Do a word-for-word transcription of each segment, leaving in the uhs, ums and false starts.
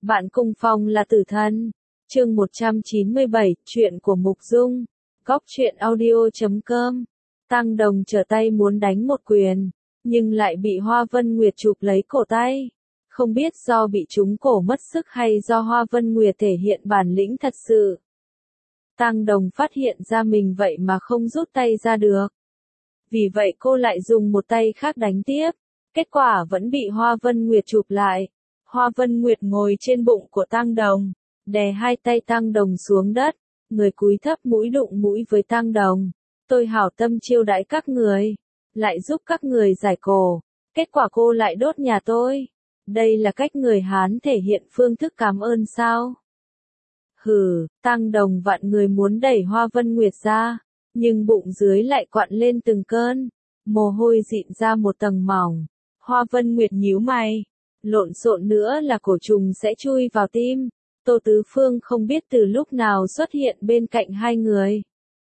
Bạn cùng phòng là tử thần. Chương một trăm chín mươi bảy, chuyện của Mục Dung. Góc truyện audio chấm com. Tăng Đồng trở tay muốn đánh một quyền, nhưng lại bị Hoa Vân Nguyệt chụp lấy cổ tay. Không biết do bị trúng cổ mất sức hay do Hoa Vân Nguyệt thể hiện bản lĩnh thật sự. Tăng Đồng phát hiện ra mình vậy mà không rút tay ra được. Vì vậy cô lại dùng một tay khác đánh tiếp. Kết quả vẫn bị Hoa Vân Nguyệt chụp lại. Hoa Vân Nguyệt ngồi trên bụng của Tăng Đồng, đè hai tay Tăng Đồng xuống đất, người cúi thấp mũi đụng mũi với Tăng Đồng. Tôi hảo tâm chiêu đãi các người, lại giúp các người giải cổ, kết quả cô lại đốt nhà tôi. Đây là cách người Hán thể hiện phương thức cảm ơn sao? Hừ, Tăng Đồng vặn người muốn đẩy Hoa Vân Nguyệt ra, nhưng bụng dưới lại quặn lên từng cơn, mồ hôi dịn ra một tầng mỏng. Hoa Vân Nguyệt nhíu mày, lộn xộn nữa là cổ trùng sẽ chui vào tim. Tô Tứ Phương không biết từ lúc nào xuất hiện bên cạnh hai người.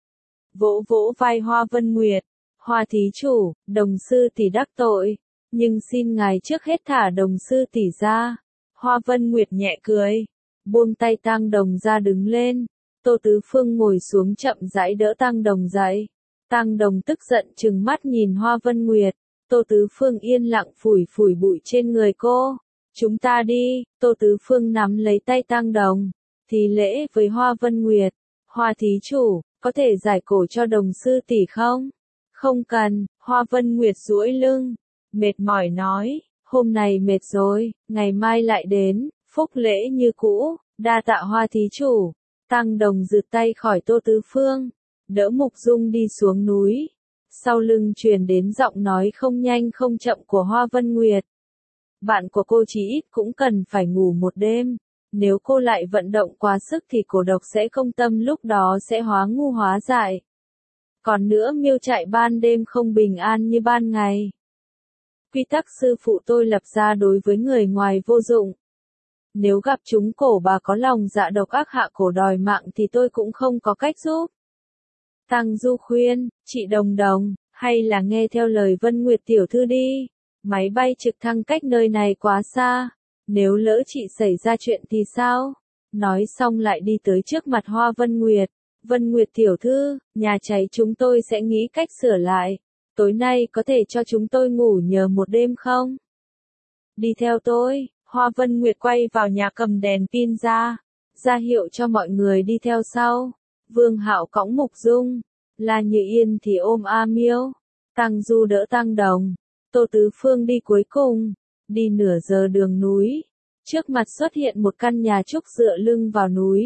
Vỗ vỗ vai Hoa Vân Nguyệt, Hoa thí chủ, Đồng sư tỷ đắc tội, nhưng xin ngài trước hết thả Đồng sư tỷ ra. Hoa Vân Nguyệt nhẹ cười, buông tay Tăng Đồng ra đứng lên. Tô Tứ Phương ngồi xuống chậm rãi đỡ Tăng Đồng dậy. Tăng Đồng tức giận trừng mắt nhìn Hoa Vân Nguyệt. Tô Tứ Phương yên lặng phủi phủi bụi trên người cô. Chúng ta đi. Tô Tứ Phương nắm lấy tay Tăng Đồng, thì lễ với Hoa Vân Nguyệt. Hoa thí chủ, có thể giải cổ cho Đồng sư tỷ không? Không cần. Hoa Vân Nguyệt duỗi lưng, mệt mỏi nói, hôm nay mệt rồi, ngày mai lại đến. Phúc lễ như cũ, đa tạ Hoa thí chủ. Tăng Đồng giựt tay khỏi Tô Tứ Phương, đỡ Mục Dung đi xuống núi. Sau lưng truyền đến giọng nói không nhanh không chậm của Hoa Vân Nguyệt. Bạn của cô chí ít cũng cần phải ngủ một đêm. Nếu cô lại vận động quá sức thì cổ độc sẽ không tâm, lúc đó sẽ hóa ngu hóa dại. Còn nữa, miêu trại ban đêm không bình an như ban ngày. Quy tắc sư phụ tôi lập ra đối với người ngoài vô dụng. Nếu gặp chúng cổ bà có lòng dạ độc ác hạ cổ đòi mạng thì tôi cũng không có cách giúp. Tăng Du khuyên, chị Đồng Đồng, hay là nghe theo lời Vân Nguyệt tiểu thư đi. Máy bay trực thăng cách nơi này quá xa. Nếu lỡ chị xảy ra chuyện thì sao? Nói xong lại đi tới trước mặt Hoa Vân Nguyệt. Vân Nguyệt tiểu thư, nhà cháy chúng tôi sẽ nghĩ cách sửa lại. Tối nay có thể cho chúng tôi ngủ nhờ một đêm không? Đi theo tôi. Hoa Vân Nguyệt quay vào nhà cầm đèn pin ra, ra hiệu cho mọi người đi theo sau. Vương Hạo cõng Mục Dung, La Như Yên thì ôm A Miêu, Tăng Du đỡ Tăng Đồng, Tô Tứ Phương đi cuối cùng. Đi nửa giờ đường núi, trước mặt xuất hiện một căn nhà trúc dựa lưng vào núi.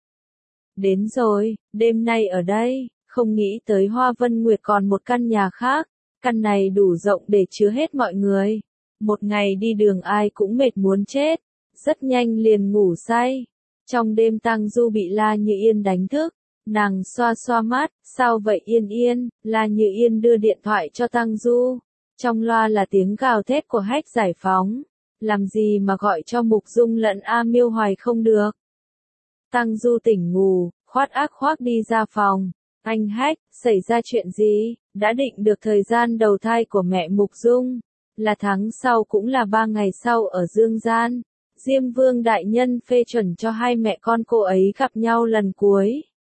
Đến rồi, đêm nay ở đây. Không nghĩ tới Hoa Vân Nguyệt còn một căn nhà khác, căn này đủ rộng để chứa hết mọi người. Một ngày đi đường ai cũng mệt muốn chết, rất nhanh liền ngủ say. Trong đêm Tăng Du bị La Như Yên đánh thức, nàng xoa xoa mắt, sao vậy Yên Yên? La Như Yên đưa điện thoại cho Tăng Du. Trong loa là tiếng gào thét của Hách Giải Phóng, làm gì mà gọi cho Mục Dung lẫn A Miêu hoài không được. Tăng Du tỉnh ngủ, khoát ác khoác đi ra phòng. Anh Hách, xảy ra chuyện gì? Đã định được thời gian đầu thai của mẹ Mục Dung, là tháng sau cũng là ba ngày sau ở Dương Gian. Diêm Vương đại nhân phê chuẩn cho hai mẹ con cô ấy gặp nhau lần cuối.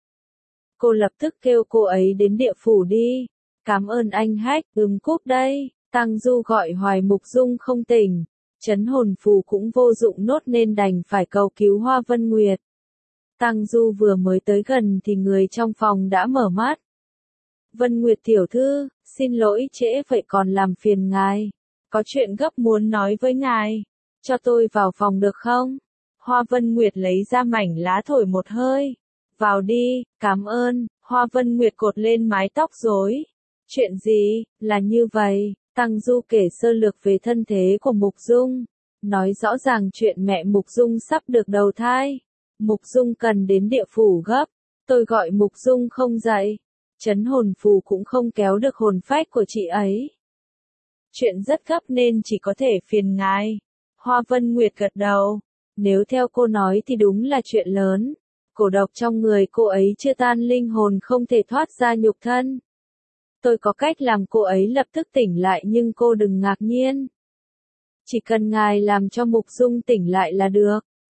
Cô lập tức kêu cô ấy đến địa phủ đi. Cảm ơn anh Hách, ừm cúp đây. Tăng Du gọi hoài Mục Dung không tỉnh. Chấn hồn phù cũng vô dụng nốt nên đành phải cầu cứu Hoa Vân Nguyệt. Tăng Du vừa mới tới gần thì người trong phòng đã mở mắt. Vân Nguyệt tiểu thư, xin lỗi trễ vậy còn làm phiền ngài. Có chuyện gấp muốn nói với ngài. Cho tôi vào phòng được không? Hoa Vân Nguyệt lấy ra mảnh lá thổi một hơi. Vào đi, cảm ơn. Hoa Vân Nguyệt cột lên mái tóc rối. Chuyện gì? Là như vậy. Tăng Du kể sơ lược về thân thế của Mục Dung. Nói rõ ràng chuyện mẹ Mục Dung sắp được đầu thai. Mục Dung cần đến địa phủ gấp. Tôi gọi Mục Dung không dậy. Chấn hồn phù cũng không kéo được hồn phách của chị ấy. Chuyện rất gấp nên chỉ có thể phiền ngài. Hoa Vân Nguyệt gật đầu. Nếu theo cô nói thì đúng là chuyện lớn. Cổ độc trong người cô ấy chưa tan, linh hồn không thể thoát ra nhục thân. Tôi có cách làm cô ấy lập tức tỉnh lại, nhưng cô đừng ngạc nhiên. Chỉ cần ngài làm cho Mục Dung tỉnh lại là được.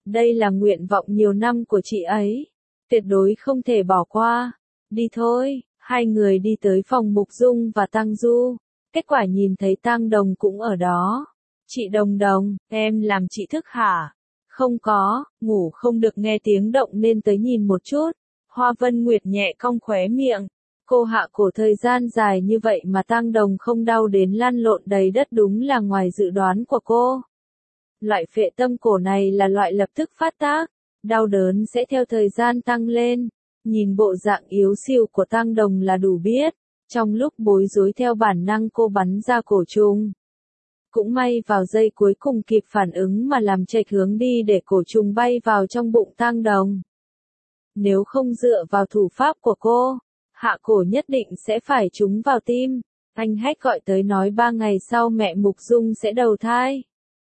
Đây là nguyện vọng nhiều năm của chị ấy. Tuyệt đối không thể bỏ qua. Đi thôi, hai người đi tới phòng Mục Dung và Tăng Du. Kết quả nhìn thấy Tăng Đồng cũng ở đó. Chị Đồng Đồng, em làm chị thức hả? Không có, ngủ không được nghe tiếng động nên tới nhìn một chút. Hoa Vân Nguyệt nhẹ cong khóe miệng. Cô hạ cổ thời gian dài như vậy mà Tăng Đồng không đau đến lăn lộn đầy đất đúng là ngoài dự đoán của cô. Loại phệ tâm cổ này là loại lập tức phát tác, đau đớn sẽ theo thời gian tăng lên. Nhìn bộ dạng yếu xìu của Tăng Đồng là đủ biết, trong lúc bối rối theo bản năng cô bắn ra cổ trùng. Cũng may vào giây cuối cùng kịp phản ứng mà làm chệch hướng đi để cổ trùng bay vào trong bụng Tăng Đồng. Nếu không dựa vào thủ pháp của cô, hạ cổ nhất định sẽ phải trúng vào tim. Anh Hách gọi tới nói ba ngày sau mẹ Mục Dung sẽ đầu thai.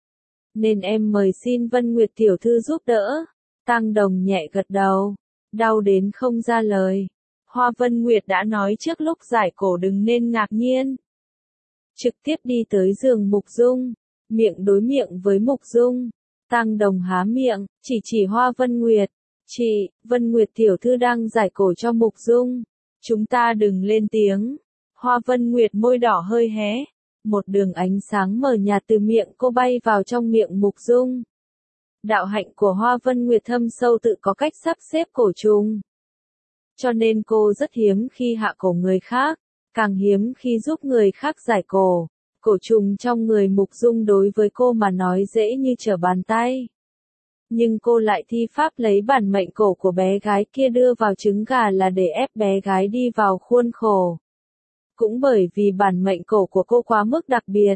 Nên em mời xin Vân Nguyệt tiểu thư giúp đỡ. Tăng Đồng nhẹ gật đầu, đau đến không ra lời. Hoa Vân Nguyệt đã nói trước lúc giải cổ đừng nên ngạc nhiên. Trực tiếp đi tới giường Mục Dung, miệng đối miệng với Mục Dung. Tăng Đồng há miệng, chỉ chỉ Hoa Vân Nguyệt. Chị, Vân Nguyệt tiểu thư đang giải cổ cho Mục Dung. Chúng ta đừng lên tiếng. Hoa Vân Nguyệt môi đỏ hơi hé. Một đường ánh sáng mờ nhạt từ miệng cô bay vào trong miệng Mục Dung. Đạo hạnh của Hoa Vân Nguyệt thâm sâu tự có cách sắp xếp cổ trùng. Cho nên cô rất hiếm khi hạ cổ người khác, càng hiếm khi giúp người khác giải cổ. Cổ trùng trong người Mục Dung đối với cô mà nói dễ như trở bàn tay. Nhưng cô lại thi pháp lấy bản mệnh cổ của bé gái kia đưa vào trứng gà là để ép bé gái đi vào khuôn khổ. Cũng bởi vì bản mệnh cổ của cô quá mức đặc biệt.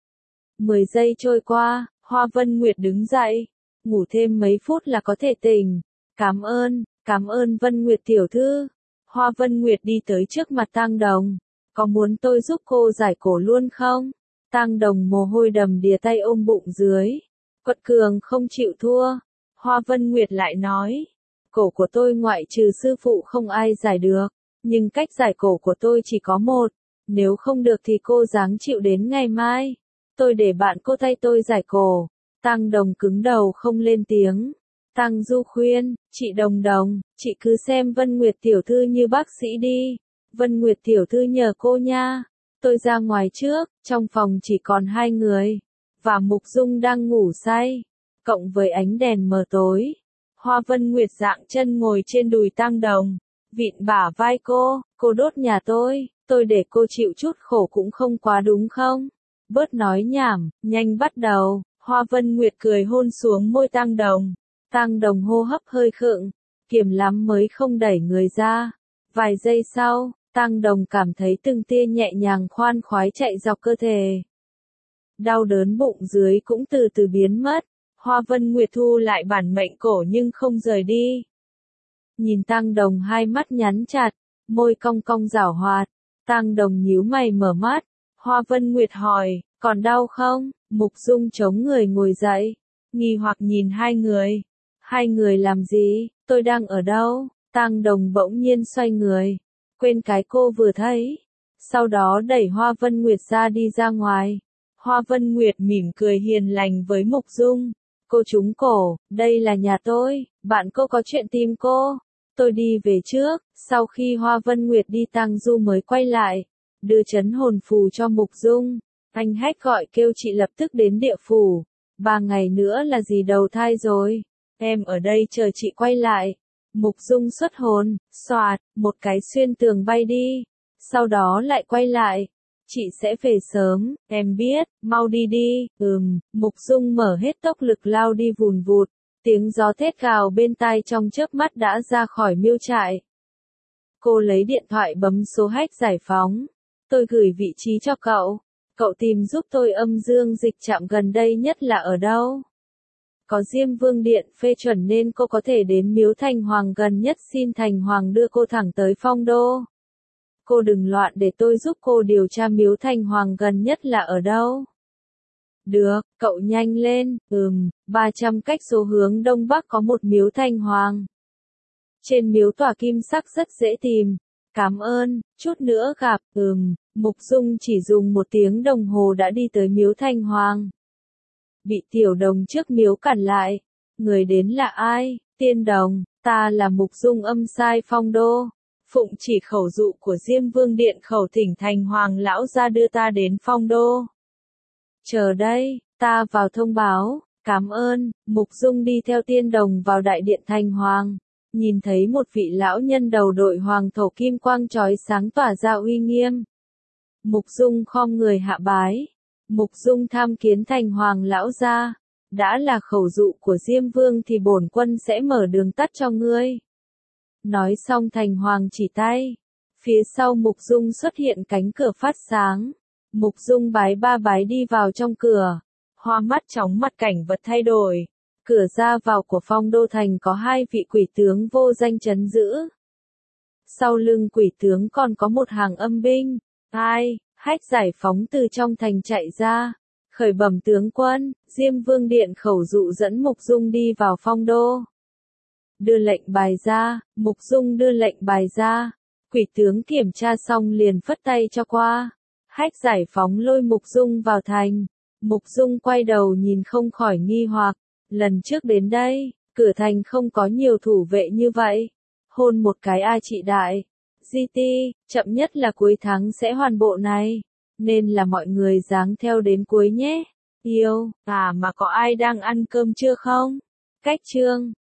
Mười giây trôi qua, Hoa Vân Nguyệt đứng dậy. Ngủ thêm mấy phút là có thể tỉnh. Cảm ơn, cảm ơn Vân Nguyệt tiểu thư. Hoa Vân Nguyệt đi tới trước mặt Tăng Đồng. Có muốn tôi giúp cô giải cổ luôn không? Tăng Đồng mồ hôi đầm đìa tay ôm bụng dưới. Quật cường không chịu thua. Hoa Vân Nguyệt lại nói. Cổ của tôi ngoại trừ sư phụ không ai giải được. Nhưng cách giải cổ của tôi chỉ có một. Nếu không được thì cô ráng chịu đến ngày mai. Tôi để bạn cô thay tôi giải cổ. Tăng Đồng cứng đầu không lên tiếng. Tăng Du khuyên, chị Đồng Đồng, chị cứ xem Vân Nguyệt tiểu thư như bác sĩ đi. Vân Nguyệt tiểu thư nhờ cô nha. Tôi ra ngoài trước, trong phòng chỉ còn hai người. Và Mục Dung đang ngủ say. Cộng với ánh đèn mờ tối. Hoa Vân Nguyệt dạng chân ngồi trên đùi Tăng Đồng. Vịn bả vai cô, cô đốt nhà tôi, tôi để cô chịu chút khổ cũng không quá đúng không? Bớt nói nhảm, nhanh bắt đầu. Hoa Vân Nguyệt cười hôn xuống môi Tăng Đồng. Tăng Đồng hô hấp hơi khựng, kiềm lắm mới không đẩy người ra. Vài giây sau, Tăng Đồng cảm thấy từng tia nhẹ nhàng khoan khoái chạy dọc cơ thể. Đau đớn bụng dưới cũng từ từ biến mất. Hoa Vân Nguyệt thu lại bản mệnh cổ nhưng không rời đi. Nhìn Tăng Đồng hai mắt nhắn chặt, môi cong cong giảo hoạt. Tăng Đồng nhíu mày mở mắt. Hoa Vân Nguyệt hỏi, còn đau không? Mục Dung chống người ngồi dậy, nghi hoặc nhìn hai người. Hai người làm gì? Tôi đang ở đâu? Tăng Đồng bỗng nhiên xoay người, quên cái cô vừa thấy. Sau đó đẩy Hoa Vân Nguyệt ra đi ra ngoài. Hoa Vân Nguyệt mỉm cười hiền lành với Mục Dung. Cô trúng cổ, đây là nhà tôi, bạn cô có chuyện tìm cô. Tôi đi về trước, sau khi Hoa Vân Nguyệt đi Tăng Du mới quay lại, đưa trấn hồn phù cho Mục Dung. Anh Hách gọi kêu chị lập tức đến địa phủ. Ba ngày nữa là gì đầu thai rồi. Em ở đây chờ chị quay lại. Mục Dung xuất hồn, xoạt, một cái xuyên tường bay đi. Sau đó lại quay lại. Chị sẽ về sớm, em biết, mau đi đi. Ừm, Mục Dung mở hết tốc lực lao đi vùn vụt. Tiếng gió thét gào bên tai trong chớp mắt đã ra khỏi miêu trại. Cô lấy điện thoại bấm số Hách giải phóng. Tôi gửi vị trí cho cậu. Cậu tìm giúp tôi âm dương dịch trạm gần đây nhất là ở đâu? Có Diêm Vương Điện phê chuẩn nên cô có thể đến Miếu Thành Hoàng gần nhất, xin Thành Hoàng đưa cô thẳng tới Phong Đô. Cô đừng loạn để tôi giúp cô điều tra Miếu Thành Hoàng gần nhất là ở đâu. Được, cậu nhanh lên. Ừm, ba trăm cách số hướng Đông Bắc có một Miếu Thành Hoàng. Trên miếu tỏa kim sắc rất dễ tìm. Cảm ơn, chút nữa gặp. Ừm, Mục Dung chỉ dùng một tiếng đồng hồ đã đi tới Miếu Thành Hoàng. Bị Tiểu Đồng trước miếu cản lại. Người đến là ai? Tiên đồng, ta là Mục Dung âm sai Phong Đô. Phụng chỉ khẩu dụ của Diêm Vương Điện khẩu thỉnh Thành Hoàng lão gia đưa ta đến Phong Đô. Chờ đây, ta vào thông báo. Cảm ơn. Mục Dung đi theo tiên đồng vào đại điện Thành Hoàng. Nhìn thấy một vị lão nhân đầu đội hoàng thổ kim quang chói sáng tỏa ra uy nghiêm. Mục Dung khom người hạ bái. Mục Dung tham kiến Thành Hoàng lão gia. Đã là khẩu dụ của Diêm Vương thì bổn quân sẽ mở đường tắt cho ngươi. Nói xong Thành Hoàng chỉ tay. Phía sau Mục Dung xuất hiện cánh cửa phát sáng. Mục Dung bái ba bái đi vào trong cửa. Hoa mắt chóng mặt cảnh vật thay đổi. Cửa ra vào của Phong Đô Thành có hai vị quỷ tướng vô danh trấn giữ. Sau lưng quỷ tướng còn có một hàng âm binh. Ai, Hách Giải Phóng từ trong thành chạy ra. Khởi bẩm tướng quân, Diêm Vương Điện khẩu dụ dẫn Mục Dung đi vào Phong Đô. Đưa lệnh bài ra, Mục Dung đưa lệnh bài ra. Quỷ tướng kiểm tra xong liền phất tay cho qua. Hách Giải Phóng lôi Mục Dung vào thành. Mục Dung quay đầu nhìn không khỏi nghi hoặc. Lần trước đến đây, cửa thành không có nhiều thủ vệ như vậy. Hôn một cái ai chị đại. giê tê, chậm nhất là cuối tháng sẽ hoàn bộ này. Nên là mọi người dáng theo đến cuối nhé. Yêu, à mà có ai đang ăn cơm chưa không? Cách chương